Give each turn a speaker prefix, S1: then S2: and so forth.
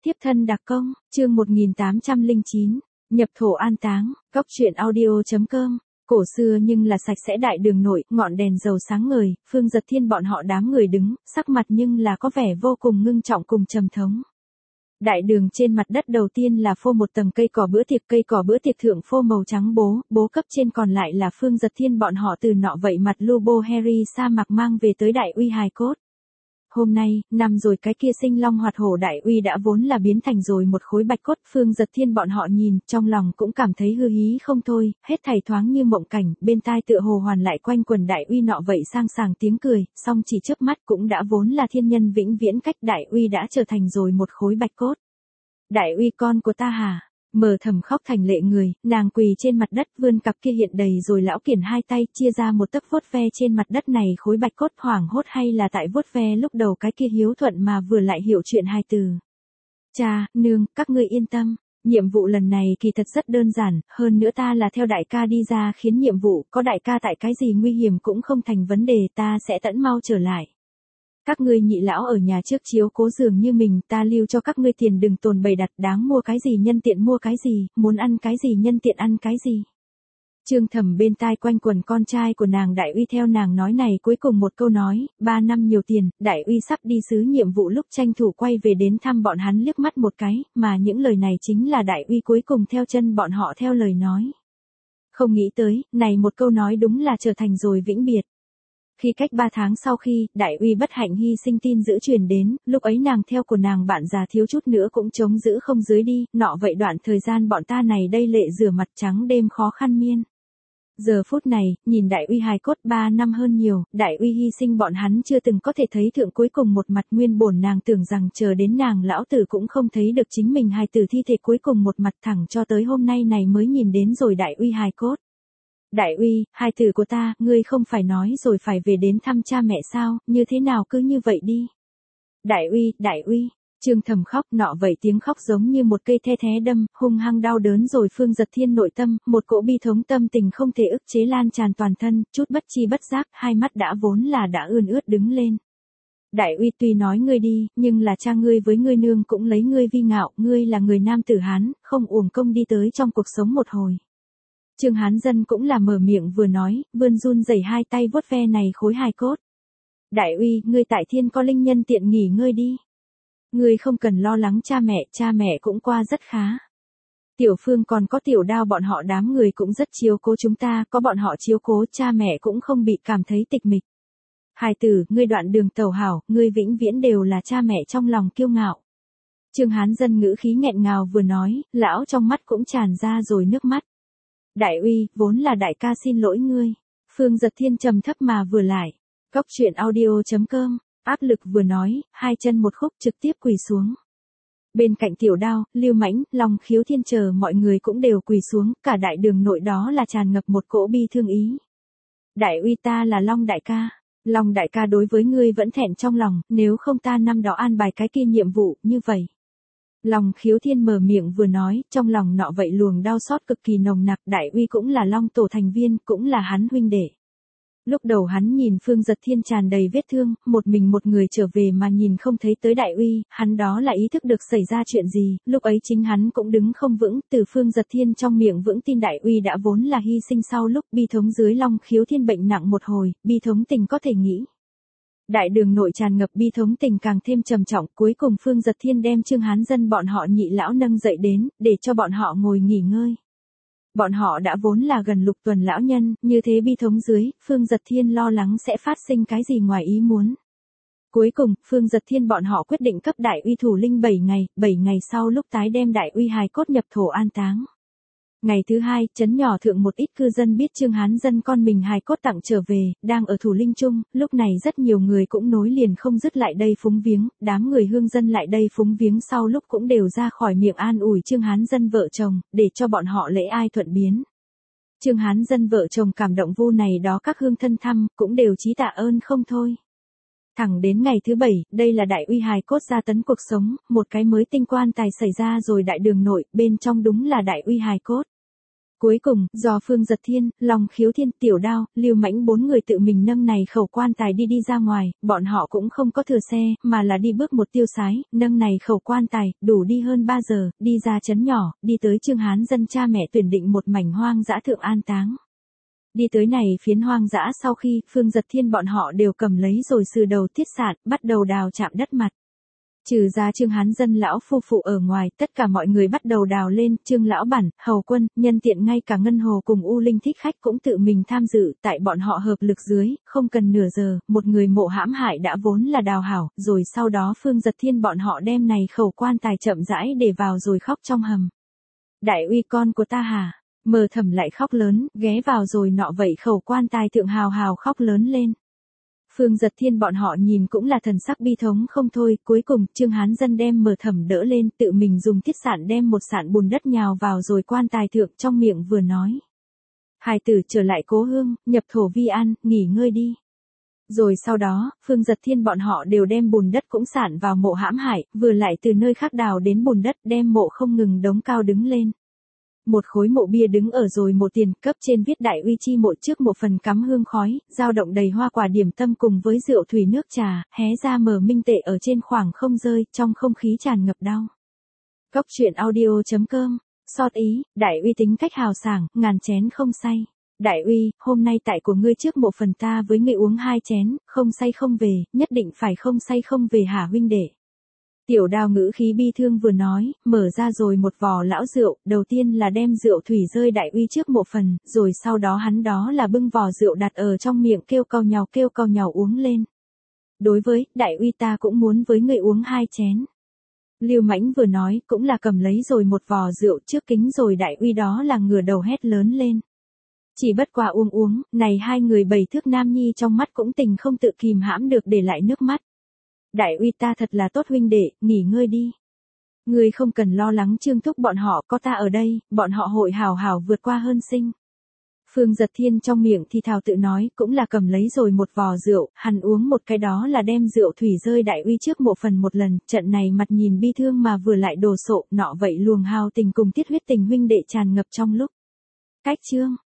S1: Tiếp thân đặc công, chương 1809, nhập thổ an táng, góc truyện audio.com. Cổ xưa nhưng là sạch sẽ đại đường nội, ngọn đèn dầu sáng ngời, Phương Dật Thiên bọn họ đám người đứng, sắc mặt nhưng là có vẻ vô cùng ngưng trọng cùng trầm thống. Đại đường trên mặt đất đầu tiên là phô một tầng cây cỏ bữa tiệc thượng phô màu trắng bố cấp trên còn lại là Phương Dật Thiên bọn họ từ nọ vậy mặt Lubo Harry sa mạc mang về tới đại uy hài cốt. Hôm nay, năm rồi cái kia sinh long hoạt hổ đại uy đã vốn là biến thành rồi một khối bạch cốt. Phương Dật Thiên bọn họ nhìn, trong lòng cũng cảm thấy hư hí không thôi, hết thảy thoáng như mộng cảnh, bên tai tựa hồ hoàn lại quanh quần đại uy nọ vậy sang sàng tiếng cười, song chỉ chớp mắt cũng đã vốn là thiên nhân vĩnh viễn cách đại uy đã trở thành rồi một khối bạch cốt. Đại uy con của ta hả? Mờ thầm khóc thành lệ người, nàng quỳ trên mặt đất vươn cặp kia hiện đầy rồi lão kiển hai tay chia ra một tấc vuốt ve trên mặt đất này khối bạch cốt hoảng hốt hay là tại vuốt ve lúc đầu cái kia hiếu thuận mà vừa lại hiểu chuyện hai từ. Cha, nương, các ngươi yên tâm, nhiệm vụ lần này kỳ thật rất đơn giản, hơn nữa ta là theo đại ca đi ra khiến nhiệm vụ, có đại ca tại cái gì nguy hiểm cũng không thành vấn đề, ta sẽ tẫn mau trở lại. Các ngươi nhị lão ở nhà trước chiếu cố dường như mình, ta lưu cho các ngươi tiền đừng tồn bày đặt, đáng mua cái gì nhân tiện mua cái gì, muốn ăn cái gì nhân tiện ăn cái gì. Trương Thẩm bên tai quanh quần con trai của nàng đại uy theo nàng nói này cuối cùng một câu nói, 3 năm nhiều tiền, đại uy sắp đi sứ nhiệm vụ lúc tranh thủ quay về đến thăm bọn hắn liếc mắt một cái, mà những lời này chính là đại uy cuối cùng theo chân bọn họ theo lời nói. Không nghĩ tới, này một câu nói đúng là trở thành rồi vĩnh biệt. Khi cách 3 tháng sau khi, đại uy bất hạnh hy sinh tin dữ truyền đến, lúc ấy nàng theo của nàng bạn già thiếu chút nữa cũng chống giữ không dưới đi, nọ vậy đoạn thời gian bọn ta này đây lệ rửa mặt trắng đêm khó khăn miên. Giờ phút này, nhìn đại uy hài cốt 3 năm hơn nhiều, đại uy hy sinh bọn hắn chưa từng có thể thấy thượng cuối cùng một mặt nguyên bổn nàng tưởng rằng chờ đến nàng lão tử cũng không thấy được chính mình hài tử thi thể cuối cùng một mặt thẳng cho tới hôm nay này mới nhìn đến rồi đại uy hài cốt. Đại uy, hài tử của ta, ngươi không phải nói rồi phải về đến thăm cha mẹ sao, như thế nào cứ như vậy đi. Đại uy, Trương Thẩm khóc nọ vậy tiếng khóc giống như một cây the đâm, hung hăng đau đớn rồi Phương Dật Thiên nội tâm, một cỗ bi thống tâm tình không thể ức chế lan tràn toàn thân, chút bất chi bất giác, hai mắt đã vốn là đã ươn ướt đứng lên. Đại uy tuy nói ngươi đi, nhưng là cha ngươi với ngươi nương cũng lấy ngươi vi ngạo, ngươi là người nam tử Hán, không uổng công đi tới trong cuộc sống một hồi. Trương Hán Dân cũng là mở miệng vừa nói, vươn run rẩy hai tay vuốt ve này khối hài cốt. Đại uy, ngươi tại thiên có linh nhân tiện nghỉ ngơi đi. Ngươi không cần lo lắng cha mẹ cũng qua rất khá. Tiểu Phương còn có Tiểu Đao bọn họ đám người cũng rất chiếu cố chúng ta, có bọn họ chiếu cố cha mẹ cũng không bị cảm thấy tịch mịch. Hài tử, ngươi đoạn đường tàu hảo, ngươi vĩnh viễn đều là cha mẹ trong lòng kiêu ngạo. Trương Hán Dân ngữ khí nghẹn ngào vừa nói, lão trong mắt cũng tràn ra rồi nước mắt. Đại uy, vốn là đại ca xin lỗi ngươi. Phương Dật Thiên trầm thấp mà vừa lại. Góc truyện audio.com, áp lực vừa nói, hai chân một khúc trực tiếp quỳ xuống. Bên cạnh Tiểu Đao, Lưu Mãnh, Long Khiếu Thiên chờ mọi người cũng đều quỳ xuống, cả đại đường nội đó là tràn ngập một cỗ bi thương ý. Đại uy, ta là Long đại ca. Long đại ca đối với ngươi vẫn thẹn trong lòng, nếu không ta năm đó an bài cái kia nhiệm vụ, như vậy. Long Khiếu Thiên mở miệng vừa nói, trong lòng nọ vậy luồng đau xót cực kỳ nồng nặc, đại uy cũng là Long tổ thành viên, cũng là hắn huynh đệ. Lúc đầu hắn nhìn Phương Dật Thiên tràn đầy vết thương, một mình một người trở về mà nhìn không thấy tới đại uy, hắn đó là ý thức được xảy ra chuyện gì, lúc ấy chính hắn cũng đứng không vững, từ Phương Dật Thiên trong miệng vững tin đại uy đã vốn là hy sinh sau lúc bi thống dưới Long Khiếu Thiên bệnh nặng một hồi, bi thống tình có thể nghĩ. Đại đường nội tràn ngập bi thống tình càng thêm trầm trọng, cuối cùng Phương Dật Thiên đem Trương Hán Dân bọn họ nhị lão nâng dậy đến, để cho bọn họ ngồi nghỉ ngơi. Bọn họ đã vốn là gần lục tuần lão nhân, như thế bi thống dưới, Phương Dật Thiên lo lắng sẽ phát sinh cái gì ngoài ý muốn. Cuối cùng, Phương Dật Thiên bọn họ quyết định cấp đại uy thủ linh 7 ngày sau lúc tái đem đại uy hài cốt nhập thổ an táng. Ngày thứ hai, trấn nhỏ thượng một ít cư dân biết Trương Hán Dân con mình hài cốt tặng trở về, đang ở thủ linh chung, lúc này rất nhiều người cũng nối liền không dứt lại đây phúng viếng, đám người hương dân lại đây phúng viếng sau lúc cũng đều ra khỏi miệng an ủi Trương Hán Dân vợ chồng, để cho bọn họ lễ ai thuận biến. Trương Hán Dân vợ chồng cảm động vu này đó các hương thân thăm, cũng đều chí tạ ơn không thôi. Thẳng đến ngày thứ 7, đây là đại uy hài cốt ra tấn cuộc sống, một cái mới tinh quan tài xảy ra rồi đại đường nội, bên trong đúng là đại uy hài cốt. Cuối cùng, do Phương Giật Thiên, Long Khiếu Thiên, Tiểu Đao, Lưu Mãnh 4 người tự mình nâng này khẩu quan tài đi ra ngoài, bọn họ cũng không có thừa xe, mà là đi bước một tiêu sái, nâng này khẩu quan tài, đủ đi hơn 3 giờ, đi ra trấn nhỏ, đi tới Trương Hán dân cha mẹ tuyển định một mảnh hoang dã thượng an táng. Đi tới này phiến hoang dã sau khi, Phương Giật Thiên bọn họ đều cầm lấy rồi sừ đầu thiết sạn, bắt đầu đào chạm đất mặt. Trừ ra Trương Hán dân lão phu phụ ở ngoài, tất cả mọi người bắt đầu đào lên, Trương lão bản, Hầu Quân, nhân tiện ngay cả Ngân Hồ cùng U Linh thích khách cũng tự mình tham dự, tại bọn họ hợp lực dưới, không cần nửa giờ, một người mộ hãm hại đã vốn là đào hảo, rồi sau đó Phương Giật Thiên bọn họ đem này khẩu quan tài chậm rãi để vào rồi khóc trong hầm. Đại uy con của ta hả? Mờ Thẩm lại khóc lớn, ghé vào rồi nọ vậy khẩu quan tài thượng hào hào khóc lớn lên. Phương Giật Thiên bọn họ nhìn cũng là thần sắc bi thống không thôi, cuối cùng Trương Hán dân đem Mờ Thẩm đỡ lên, tự mình dùng thiết sạn đem một sạn bùn đất nhào vào rồi quan tài thượng, trong miệng vừa nói. Hài tử trở lại cố hương, nhập thổ vi an, nghỉ ngơi đi. Rồi sau đó, Phương Giật Thiên bọn họ đều đem bùn đất cũng sạn vào mộ hãm hại, vừa lại từ nơi khác đào đến bùn đất, đem mộ không ngừng đống cao đứng lên. Một khối mộ bia đứng ở rồi một tiền, cấp trên viết đại uy chi mộ, trước một phần cắm hương khói, dao động đầy hoa quả điểm tâm cùng với rượu thủy nước trà, hé ra mờ minh tệ ở trên khoảng không rơi, trong không khí tràn ngập đau. Góc truyện audio.com, sót ý, đại uy tính cách hào sảng, ngàn chén không say. Đại uy, hôm nay tại của ngươi trước mộ phần ta với ngươi uống 2 chén, không say không về, nhất định phải không say không về hả huynh đệ. Tiểu Đao ngữ khí bi thương vừa nói, mở ra rồi một vò lão rượu, đầu tiên là đem rượu thủy rơi đại uy trước mộ phần, rồi sau đó hắn đó là bưng vò rượu đặt ở trong miệng kêu cau nhàu uống lên. Đối với, đại uy ta cũng muốn với người uống 2 chén. Lưu Mãnh vừa nói, cũng là cầm lấy rồi một vò rượu trước kính rồi đại uy đó là ngửa đầu hét lớn lên. Chỉ bất quá uống, này hai người 7 thước nam nhi trong mắt cũng tình không tự kìm hãm được để lại nước mắt. Đại uy ta thật là tốt huynh đệ, nghỉ ngơi đi. Ngươi không cần lo lắng Trương thúc bọn họ, có ta ở đây, bọn họ hội hào hào vượt qua hơn sinh. Phương Giật Thiên trong miệng thì thào tự nói, cũng là cầm lấy rồi một vò rượu, hắn uống một cái đó là đem rượu thủy rơi đại uy trước mộ phần một lần, trận này mặt nhìn bi thương mà vừa lại đồ sộ, nọ vậy luồng hào tình cùng tiết huyết tình huynh đệ tràn ngập trong lúc. Cách chương